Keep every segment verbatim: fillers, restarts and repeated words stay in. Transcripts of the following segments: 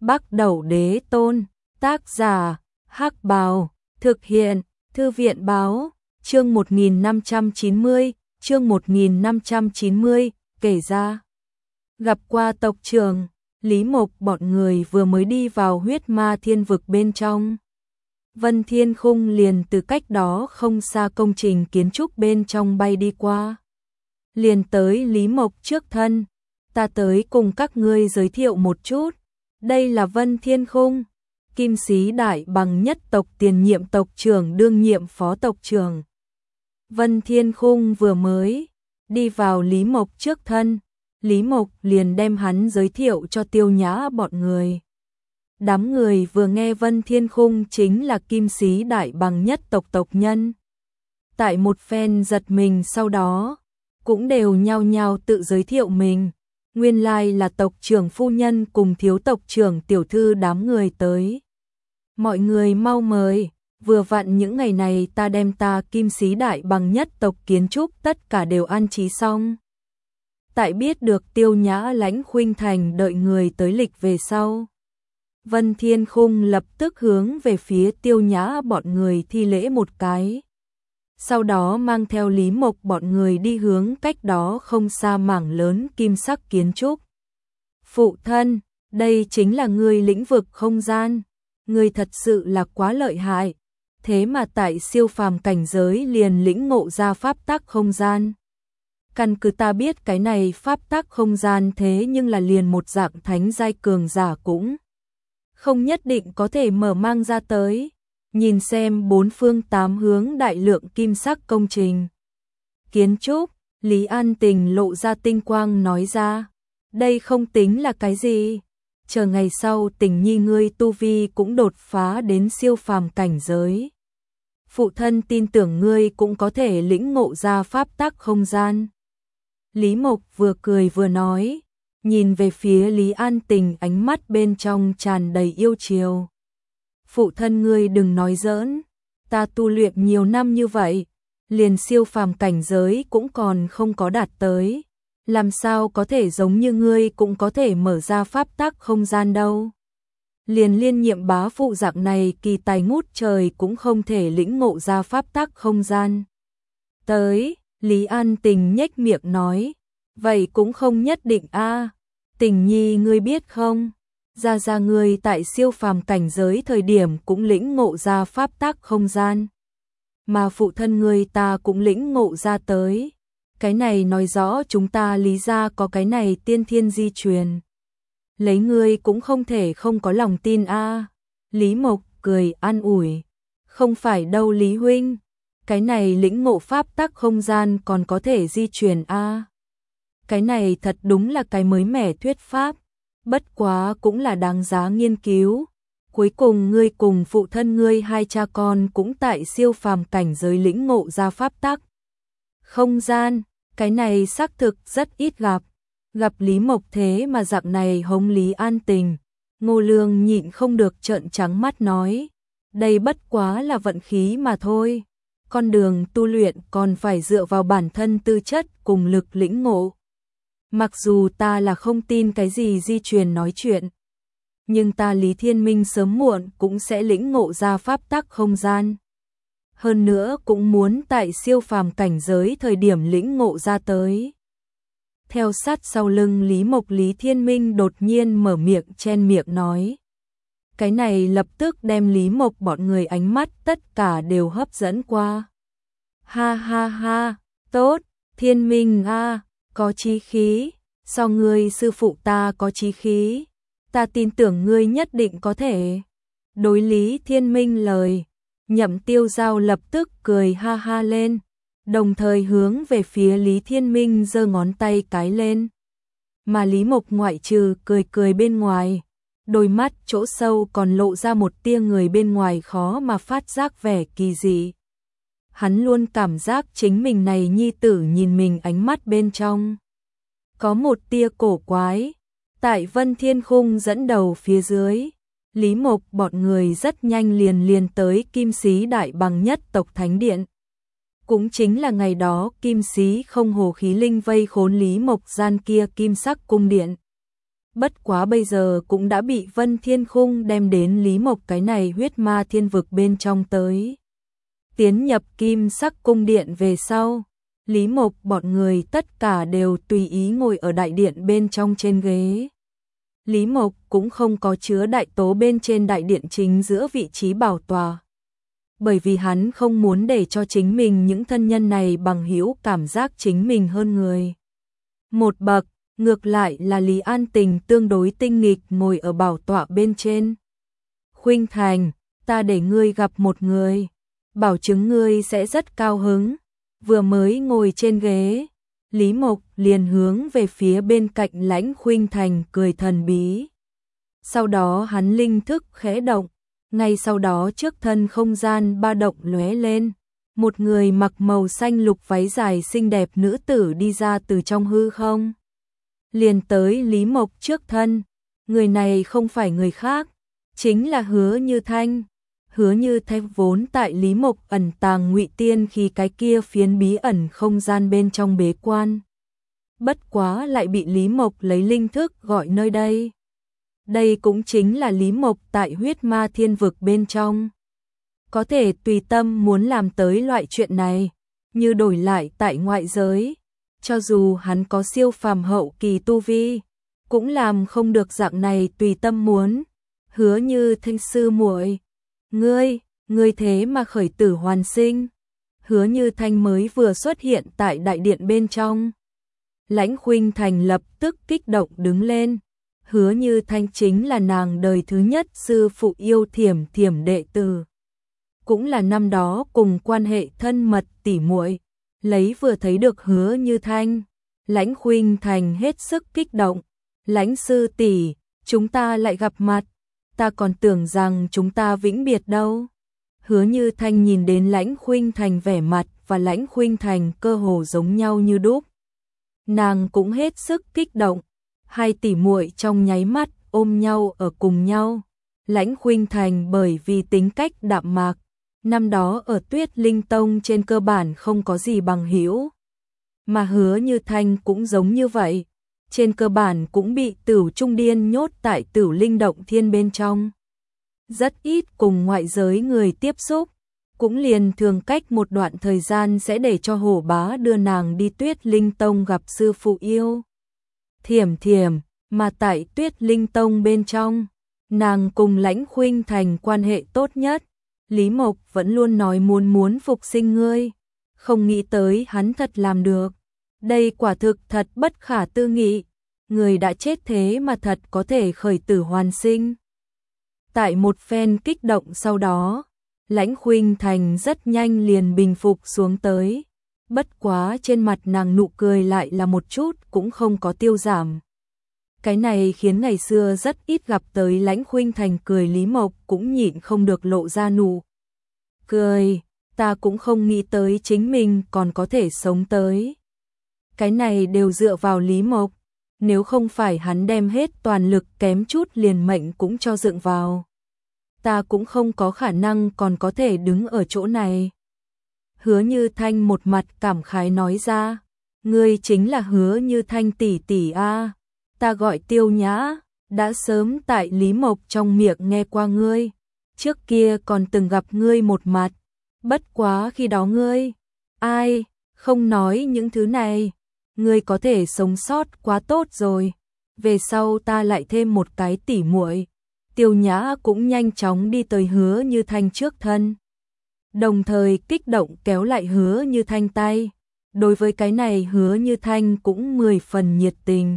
Bắc Đẩu Đế Tôn, tác giả, Hắc Bào, thực hiện, Thư viện báo, chương một nghìn năm trăm chín mươi, chương một nghìn năm trăm chín mươi, kể ra. Gặp qua tộc trưởng, Lý Mộc bọn người vừa mới đi vào huyết ma thiên vực bên trong. Vân Thiên Khung liền từ cách đó không xa công trình kiến trúc bên trong bay đi qua. Liền tới Lý Mộc trước thân, ta tới cùng các ngươi giới thiệu một chút. Đây là Vân Thiên Khung, Kim Sĩ Đại Bằng nhất tộc tiền nhiệm tộc trưởng đương nhiệm phó tộc trưởng. Vân Thiên Khung vừa mới đi vào Lý Mộc trước thân, Lý Mộc liền đem hắn giới thiệu cho Tiêu Nhã bọn người. Đám người vừa nghe Vân Thiên Khung chính là Kim Sĩ Đại Bằng nhất tộc tộc nhân. Tại một phen giật mình sau đó, cũng đều nhao nhao tự giới thiệu mình. Nguyên lai là tộc trưởng phu nhân cùng thiếu tộc trưởng tiểu thư đám người tới. Mọi người mau mời, vừa vặn những ngày này ta đem ta Kim Sĩ Đại Bằng nhất tộc kiến trúc tất cả đều an trí xong. Tại biết được Tiêu Nhã Lãnh Khuynh Thành đợi người tới lịch về sau, Vân Thiên Khung lập tức hướng về phía Tiêu Nhã bọn người thi lễ một cái. Sau đó mang theo Lý Mộc bọn người đi hướng cách đó không xa mảng lớn kim sắc kiến trúc. Phụ thân, đây chính là ngươi lĩnh vực không gian. Ngươi thật sự là quá lợi hại. Thế mà tại siêu phàm cảnh giới liền lĩnh ngộ ra pháp tắc không gian. Căn cứ ta biết cái này pháp tắc không gian thế nhưng là liền một dạng thánh giai cường giả cũng không nhất định có thể mở mang ra tới. Nhìn xem bốn phương tám hướng đại lượng kim sắc công trình. Kiến trúc, Lý An Tình lộ ra tinh quang nói ra. Đây không tính là cái gì. Chờ ngày sau Tình Nhi ngươi tu vi cũng đột phá đến siêu phàm cảnh giới. Phụ thân tin tưởng ngươi cũng có thể lĩnh ngộ ra pháp tắc không gian. Lý Mộc vừa cười vừa nói. Nhìn về phía Lý An Tình ánh mắt bên trong tràn đầy yêu chiều. Phụ thân ngươi đừng nói giỡn, ta tu luyện nhiều năm như vậy, liền siêu phàm cảnh giới cũng còn không có đạt tới, làm sao có thể giống như ngươi cũng có thể mở ra pháp tắc không gian đâu. Liền liên nhiệm bá phụ dạng này kỳ tài ngút trời cũng không thể lĩnh ngộ ra pháp tắc không gian. Tới, Lý An Tình nhếch miệng nói, vậy cũng không nhất định a. Tình Nhi ngươi biết không? Gia gia ngươi tại siêu phàm cảnh giới thời điểm cũng lĩnh ngộ ra pháp tắc không gian. Mà phụ thân ngươi ta cũng lĩnh ngộ ra tới. Cái này nói rõ chúng ta Lý gia có cái này tiên thiên di truyền. Lấy ngươi cũng không thể không có lòng tin a. Lý Mộc cười an ủi. Không phải đâu Lý huynh. Cái này lĩnh ngộ pháp tắc không gian còn có thể di truyền a. Cái này thật đúng là cái mới mẻ thuyết pháp. Bất quá cũng là đáng giá nghiên cứu. Cuối cùng ngươi cùng phụ thân ngươi hai cha con cũng tại siêu phàm cảnh giới lĩnh ngộ ra pháp tắc không gian, cái này xác thực rất ít gặp. Gặp Lý Mộc thế mà dạng này hống Lý An Tình, Ngô Lương nhịn không được trợn trắng mắt nói, đây bất quá là vận khí mà thôi. Con đường tu luyện còn phải dựa vào bản thân tư chất cùng lực lĩnh ngộ. Mặc dù ta là không tin cái gì di truyền nói chuyện, nhưng ta Lý Thiên Minh sớm muộn cũng sẽ lĩnh ngộ ra pháp tắc không gian. Hơn nữa cũng muốn tại siêu phàm cảnh giới thời điểm lĩnh ngộ ra tới. Theo sát sau lưng Lý Mộc Lý Thiên Minh đột nhiên mở miệng chen miệng nói. Cái này lập tức đem Lý Mộc bọn người ánh mắt tất cả đều hấp dẫn qua. Ha ha ha, tốt, Thiên Minh a. Có chí khí, so ngươi sư phụ ta có chí khí, ta tin tưởng ngươi nhất định có thể. Đối Lý Thiên Minh lời, Nhậm Tiêu Giao lập tức cười ha ha lên, đồng thời hướng về phía Lý Thiên Minh giơ ngón tay cái lên. Mà Lý Mộc ngoại trừ cười cười bên ngoài, đôi mắt chỗ sâu còn lộ ra một tia người bên ngoài khó mà phát giác vẻ kỳ dị. Hắn luôn cảm giác chính mình này nhi tử nhìn mình ánh mắt bên trong có một tia cổ quái. Tại Vân Thiên Khung dẫn đầu phía dưới, Lý Mộc bọn người rất nhanh liền liền tới Kim Sĩ Đại Bằng nhất tộc Thánh Điện. Cũng chính là ngày đó Kim Sĩ không hồ khí linh vây khốn Lý Mộc gian kia kim sắc cung điện. Bất quá bây giờ cũng đã bị Vân Thiên Khung đem đến Lý Mộc cái này huyết ma thiên vực bên trong tới. Tiến nhập kim sắc cung điện về sau, Lý Mộc bọn người tất cả đều tùy ý ngồi ở đại điện bên trong trên ghế. Lý Mộc cũng không có chứa đại tố bên trên đại điện chính giữa vị trí bảo tòa. Bởi vì hắn không muốn để cho chính mình những thân nhân này bằng hữu cảm giác chính mình hơn người. Một bậc, ngược lại là Lý An Tình tương đối tinh nghịch ngồi ở bảo tọa bên trên. Khuynh Thành, ta để ngươi gặp một người, bảo chứng ngươi sẽ rất cao hứng. Vừa mới ngồi trên ghế, Lý Mộc liền hướng về phía bên cạnh Lãnh Khuynh Thành cười thần bí. Sau đó hắn linh thức khẽ động, ngay sau đó trước thân không gian ba động lóe lên, một người mặc màu xanh lục váy dài xinh đẹp nữ tử đi ra từ trong hư không. Liền tới Lý Mộc trước thân, người này không phải người khác, chính là Hứa Như Thanh. Hứa Như Thanh vốn tại Lý Mộc ẩn tàng ngụy tiên khi cái kia phiến bí ẩn không gian bên trong bế quan. Bất quá lại bị Lý Mộc lấy linh thức gọi nơi đây. Đây cũng chính là Lý Mộc tại huyết ma thiên vực bên trong. Có thể tùy tâm muốn làm tới loại chuyện này, như đổi lại tại ngoại giới. Cho dù hắn có siêu phàm hậu kỳ tu vi, cũng làm không được dạng này tùy tâm muốn. Hứa Như Thanh sư muội, ngươi, ngươi thế mà khởi tử hoàn sinh. Hứa Như Thanh mới vừa xuất hiện tại đại điện bên trong. Lãnh Khuynh Thành lập tức kích động đứng lên. Hứa Như Thanh chính là nàng đời thứ nhất sư phụ yêu Thiểm Thiểm đệ tử, cũng là năm đó cùng quan hệ thân mật tỉ muội. Lấy vừa thấy được Hứa Như Thanh, Lãnh Khuynh Thành hết sức kích động. Lãnh sư tỷ, chúng ta lại gặp mặt, ta còn tưởng rằng chúng ta vĩnh biệt đâu. Hứa Như Thanh nhìn đến Lãnh Khuynh Thành vẻ mặt và Lãnh Khuynh Thành cơ hồ giống nhau như đúc. Nàng cũng hết sức kích động, hai tỷ muội trong nháy mắt ôm nhau ở cùng nhau. Lãnh Khuynh Thành bởi vì tính cách đạm mạc, năm đó ở Tuyết Linh Tông trên cơ bản không có gì bằng hữu. Mà Hứa Như Thanh cũng giống như vậy, trên cơ bản cũng bị Tửu Trung Điên nhốt tại Tửu Linh Động Thiên bên trong. Rất ít cùng ngoại giới người tiếp xúc, cũng liền thường cách một đoạn thời gian sẽ để cho Hổ Bá đưa nàng đi Tuyết Linh Tông gặp sư phụ yêu Thiểm Thiểm, mà tại Tuyết Linh Tông bên trong, nàng cùng Lãnh Khuynh Thành quan hệ tốt nhất. Lý Mộc vẫn luôn nói muốn muốn phục sinh ngươi, không nghĩ tới hắn thật làm được. Đây quả thực thật bất khả tư nghị, người đã chết thế mà thật có thể khởi tử hoàn sinh. Tại một phen kích động sau đó, Lãnh Khuynh Thành rất nhanh liền bình phục xuống tới. Bất quá trên mặt nàng nụ cười lại là một chút cũng không có tiêu giảm. Cái này khiến ngày xưa rất ít gặp tới Lãnh Khuynh Thành cười Lý Mộc cũng nhịn không được lộ ra nụ cười. Ta cũng không nghĩ tới chính mình còn có thể sống tới. Cái này đều dựa vào Lý Mộc, nếu không phải hắn đem hết toàn lực kém chút liền mệnh cũng cho dựng vào, ta cũng không có khả năng còn có thể đứng ở chỗ này. Hứa Như Thanh một mặt cảm khái nói ra, ngươi chính là Hứa Như Thanh tỷ tỷ a, ta gọi Tiêu Nhã, đã sớm tại Lý Mộc trong miệng nghe qua ngươi, trước kia còn từng gặp ngươi một mặt, bất quá khi đó ngươi, ai, không nói những thứ này, ngươi có thể sống sót quá tốt rồi, về sau ta lại thêm một cái tỉ muội. Tiêu Nhã cũng nhanh chóng đi tới Hứa Như Thanh trước thân, đồng thời kích động kéo lại Hứa Như Thanh tay. Đối với cái này Hứa Như Thanh cũng mười phần nhiệt tình.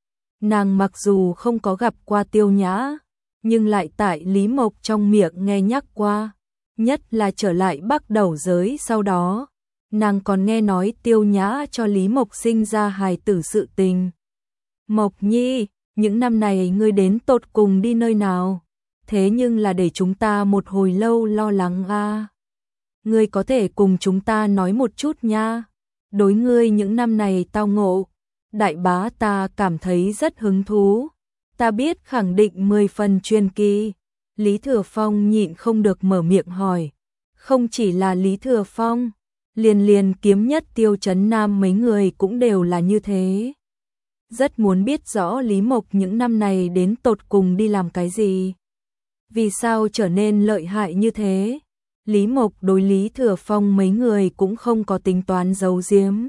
Nàng mặc dù không có gặp qua Tiêu Nhã, nhưng lại tại Lý Mộc trong miệng nghe nhắc qua, nhất là trở lại Bắc Đầu giới sau đó, nàng còn nghe nói Tiêu Nhã cho Lý Mộc sinh ra hài tử sự tình. Mộc Nhi, những năm này ngươi đến tột cùng đi nơi nào? Thế nhưng là để chúng ta một hồi lâu lo lắng a. À. Ngươi có thể cùng chúng ta nói một chút nha. Đối ngươi những năm này tao ngộ, đại bá ta cảm thấy rất hứng thú. Ta biết khẳng định mười phần truyền kỳ. Lý Thừa Phong nhịn không được mở miệng hỏi. Không chỉ là Lý Thừa Phong, liền liền Kiếm Nhất Tiêu Chấn Nam mấy người cũng đều là như thế. rất muốn biết rõ Lý Mộc những năm này đến tột cùng đi làm cái gì. Vì sao trở nên lợi hại như thế? Lý Mộc đối Lý Thừa Phong mấy người cũng không có tính toán giấu giếm.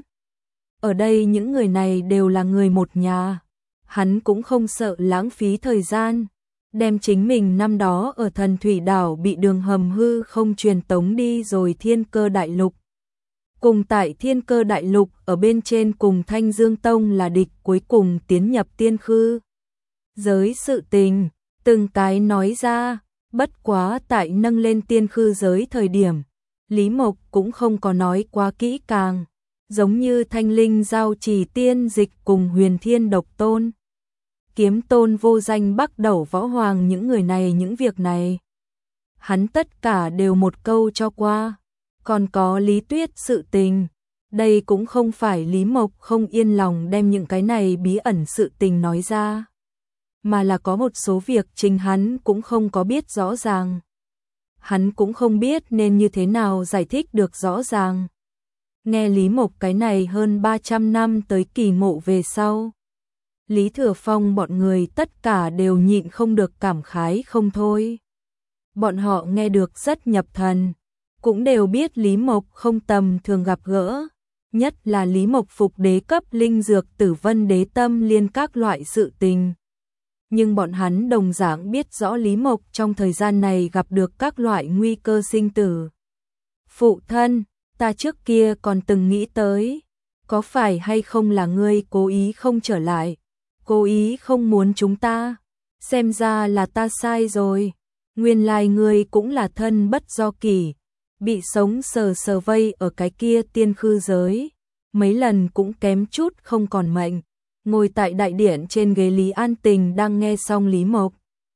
Ở đây những người này đều là người một nhà. Hắn cũng không sợ lãng phí thời gian, đem chính mình năm đó ở Thần Thủy Đảo bị đường hầm hư không truyền tống đi rồi Thiên Cơ Đại Lục. Cùng tại Thiên Cơ Đại Lục ở bên trên cùng Thanh Dương Tông là địch, cuối cùng tiến nhập tiên khư giới sự tình, từng cái nói ra, bất quá tại nâng lên tiên khư giới thời điểm, Lý Mộc cũng không có nói quá kỹ càng, giống như Thanh Linh Giao Trì Tiên Dịch cùng Huyền Thiên Độc Tôn, Kiếm Tôn Vô Danh Bắc Đẩu Võ Hoàng, những người này những việc này. Hắn tất cả đều một câu cho qua. Còn có Lý Tuyết sự tình, đây cũng không phải Lý Mộc không yên lòng đem những cái này bí ẩn sự tình nói ra, mà là có một số việc chính hắn cũng không có biết rõ ràng. Hắn cũng không biết nên như thế nào giải thích được rõ ràng. Nghe Lý Mộc cái này hơn ba trăm năm tới kỳ ngộ về sau, Lý Thừa Phong bọn người tất cả đều nhịn không được cảm khái không thôi. Bọn họ nghe được rất nhập thần, cũng đều biết Lý Mộc không tầm thường gặp gỡ, nhất là Lý Mộc phục đế cấp linh dược Tử Vân Đế Tâm Liên các loại sự tình. Nhưng bọn hắn đồng dạng biết rõ Lý Mộc trong thời gian này gặp được các loại nguy cơ sinh tử. Phụ thân, ta trước kia còn từng nghĩ tới, có phải hay không là ngươi cố ý không trở lại, cố ý không muốn chúng ta, xem ra là ta sai rồi, nguyên lai ngươi cũng là thân bất do kỷ, bị sống sờ sờ vây ở cái kia tiên khư giới, mấy lần cũng kém chút không còn mệnh. Ngồi tại đại điện trên ghế, Lý An Tình đang nghe xong Lý Mộc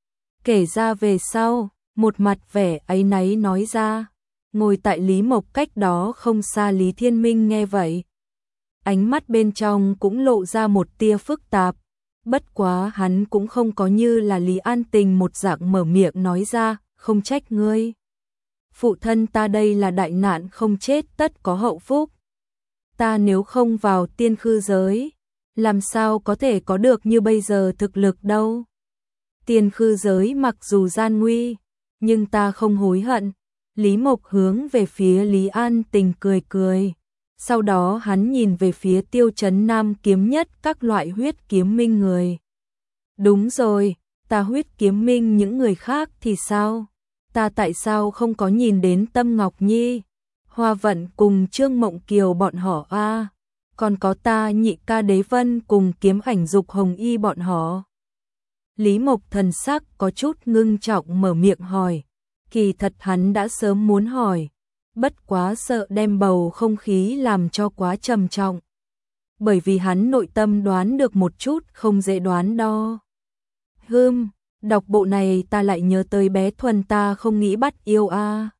kể ra về sau, một mặt vẻ áy náy nói ra. Ngồi tại Lý Mộc cách đó không xa Lý Thiên Minh nghe vậy, ánh mắt bên trong cũng lộ ra một tia phức tạp, bất quá hắn cũng không có như là Lý An Tình một dạng mở miệng nói ra, không trách ngươi. Phụ thân ta đây là đại nạn không chết tất có hậu phúc. Ta nếu không vào tiên khư giới, làm sao có thể có được như bây giờ thực lực đâu. Tiên khư giới mặc dù gian nguy, nhưng ta không hối hận. Lý Mộc hướng về phía Lý An Tình cười cười. Sau đó hắn nhìn về phía Tiêu Chấn Nam kiếm nhất các loại huyết kiếm minh người. Đúng rồi, ta huyết kiếm minh những người khác thì sao? Ta tại sao không có nhìn đến Tâm Ngọc Nhi, Hoa Vận cùng Trương Mộng Kiều bọn họ a? À? Còn có ta nhị ca Đế Vân cùng Kiếm Ảnh Dục Hồng Y bọn họ. Lý Mộc thần sắc có chút ngưng trọng mở miệng hỏi. Kỳ thật hắn đã sớm muốn hỏi, bất quá sợ đem bầu không khí làm cho quá trầm trọng. Bởi vì hắn nội tâm đoán được một chút không dễ đoán đo. Hừm, đọc bộ này ta lại nhớ tới bé Thuần ta không nghĩ bắt yêu a. À.